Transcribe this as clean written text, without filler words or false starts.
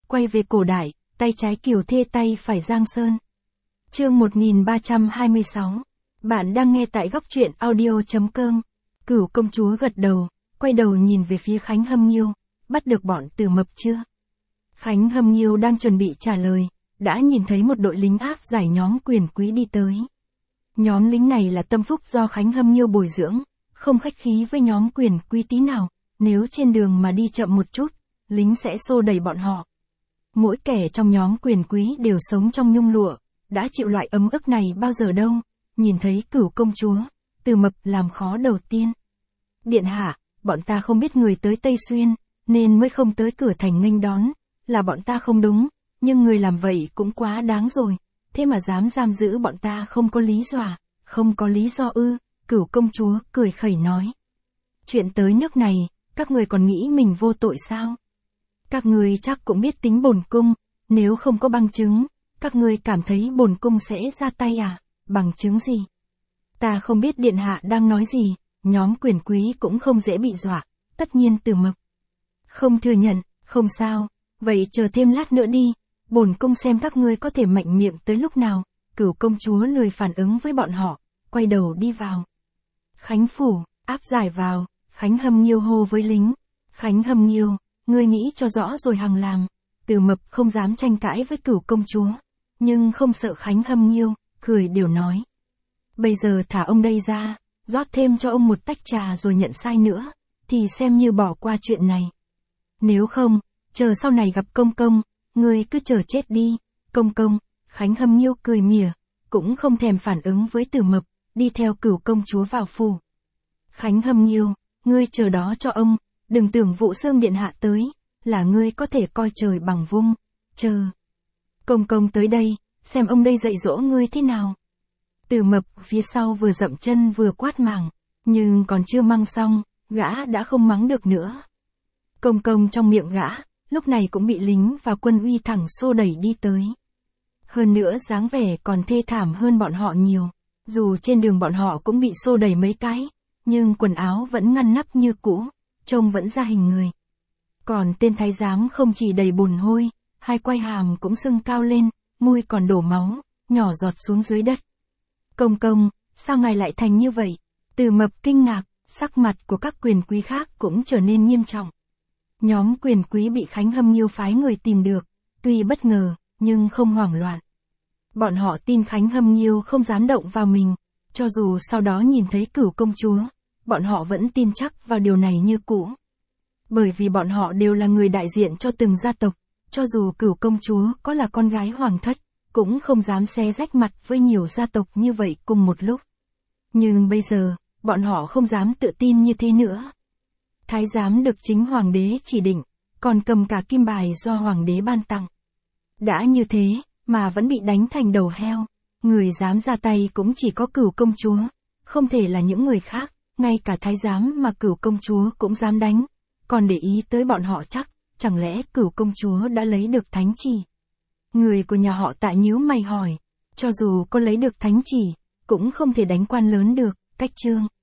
quay về cổ đại, tay trái Kiều Thê tay phải Giang Sơn. Chương 1326. Bạn đang nghe tại góc truyện audio.com. Cửu công chúa gật đầu, quay đầu nhìn về phía Khánh Hâm Nghiêu, bắt được bọn Từ Mập chưa? Khánh Hâm Nghiêu đang chuẩn bị trả lời, đã nhìn thấy một đội lính áp giải nhóm quyền quý đi tới. Nhóm lính này là tâm phúc do Khánh Hâm Nghiêu bồi dưỡng, không khách khí với nhóm quyền quý tí nào, nếu trên đường mà đi chậm một chút, lính sẽ xô đẩy bọn họ. Mỗi kẻ trong nhóm quyền quý đều sống trong nhung lụa, đã chịu loại ấm ức này bao giờ đâu, nhìn thấy Cửu công chúa, Từ Mập làm khó đầu tiên. Điện hạ, bọn ta không biết người tới Tây Xuyên, nên mới không tới cửa thành nghênh đón, là bọn ta không đúng, nhưng người làm vậy cũng quá đáng rồi, thế mà dám giam giữ bọn ta không có lý do à? Không có lý do ư? Cửu công chúa cười khẩy nói. Chuyện tới nước này, các người còn nghĩ mình vô tội sao? Các người chắc cũng biết tính bổn cung, nếu không có bằng chứng, các người cảm thấy bổn cung sẽ ra tay à? Bằng chứng gì? Ta không biết điện hạ đang nói gì, nhóm quyền quý cũng không dễ bị dọa, tất nhiên Từ Mập không thừa nhận, không sao, vậy chờ thêm lát nữa đi, bổn cung xem các ngươi có thể mạnh miệng tới lúc nào. Cửu công chúa lười phản ứng với bọn họ, quay đầu đi vào. Khánh phủ, áp giải vào, Khánh Hâm Nghiêu hô với lính. Khánh Hâm Nghiêu, ngươi nghĩ cho rõ rồi hằng làm. Từ Mập không dám tranh cãi với Cửu công chúa, nhưng không sợ Khánh Hâm Nghiêu, cười đều nói. Bây giờ thả ông đây ra, rót thêm cho ông một tách trà rồi nhận sai nữa, thì xem như bỏ qua chuyện này. Nếu không, chờ sau này gặp công công, ngươi cứ chờ chết đi. Công công, Khánh Hâm Nghiêu cười mỉa, cũng không thèm phản ứng với Từ Mập, đi theo Cửu công chúa vào phủ. Khánh Hâm Nghiêu, ngươi chờ đó cho ông, đừng tưởng Vũ Xương điện hạ tới, là ngươi có thể coi trời bằng vung, chờ. Công công tới đây, xem ông đây dạy dỗ ngươi thế nào. Từ Mập phía sau vừa dậm chân vừa quát màng, nhưng còn chưa mang xong, gã đã không mắng được nữa. Công công trong miệng gã, lúc này cũng bị lính và quân uy thẳng xô đẩy đi tới. Hơn nữa dáng vẻ còn thê thảm hơn bọn họ nhiều, dù trên đường bọn họ cũng bị xô đẩy mấy cái, nhưng quần áo vẫn ngăn nắp như cũ, trông vẫn ra hình người. Còn tên thái giám không chỉ đầy bùn hôi, hai quai hàm cũng sưng cao lên, môi còn đổ máu, nhỏ giọt xuống dưới đất. Công công, sao ngài lại thành như vậy? Từ Mập kinh ngạc, sắc mặt của các quyền quý khác cũng trở nên nghiêm trọng. Nhóm quyền quý bị Khánh Hâm Nghiêu phái người tìm được, tuy bất ngờ, nhưng không hoảng loạn. Bọn họ tin Khánh Hâm Nghiêu không dám động vào mình, cho dù sau đó nhìn thấy Cửu công chúa, bọn họ vẫn tin chắc vào điều này như cũ. Bởi vì bọn họ đều là người đại diện cho từng gia tộc, cho dù Cửu công chúa có là con gái hoàng thất, cũng không dám xé rách mặt với nhiều gia tộc như vậy cùng một lúc. Nhưng bây giờ, bọn họ không dám tự tin như thế nữa. Thái giám được chính hoàng đế chỉ định, còn cầm cả kim bài do hoàng đế ban tặng. Đã như thế, mà vẫn bị đánh thành đầu heo, người dám ra tay cũng chỉ có Cửu công chúa, không thể là những người khác, ngay cả thái giám mà Cửu công chúa cũng dám đánh, còn để ý tới bọn họ chắc, chẳng lẽ Cửu công chúa đã lấy được thánh chỉ? Người của nhà họ Tạ nhíu mày hỏi, cho dù có lấy được thánh chỉ, cũng không thể đánh quan lớn được, cách trương.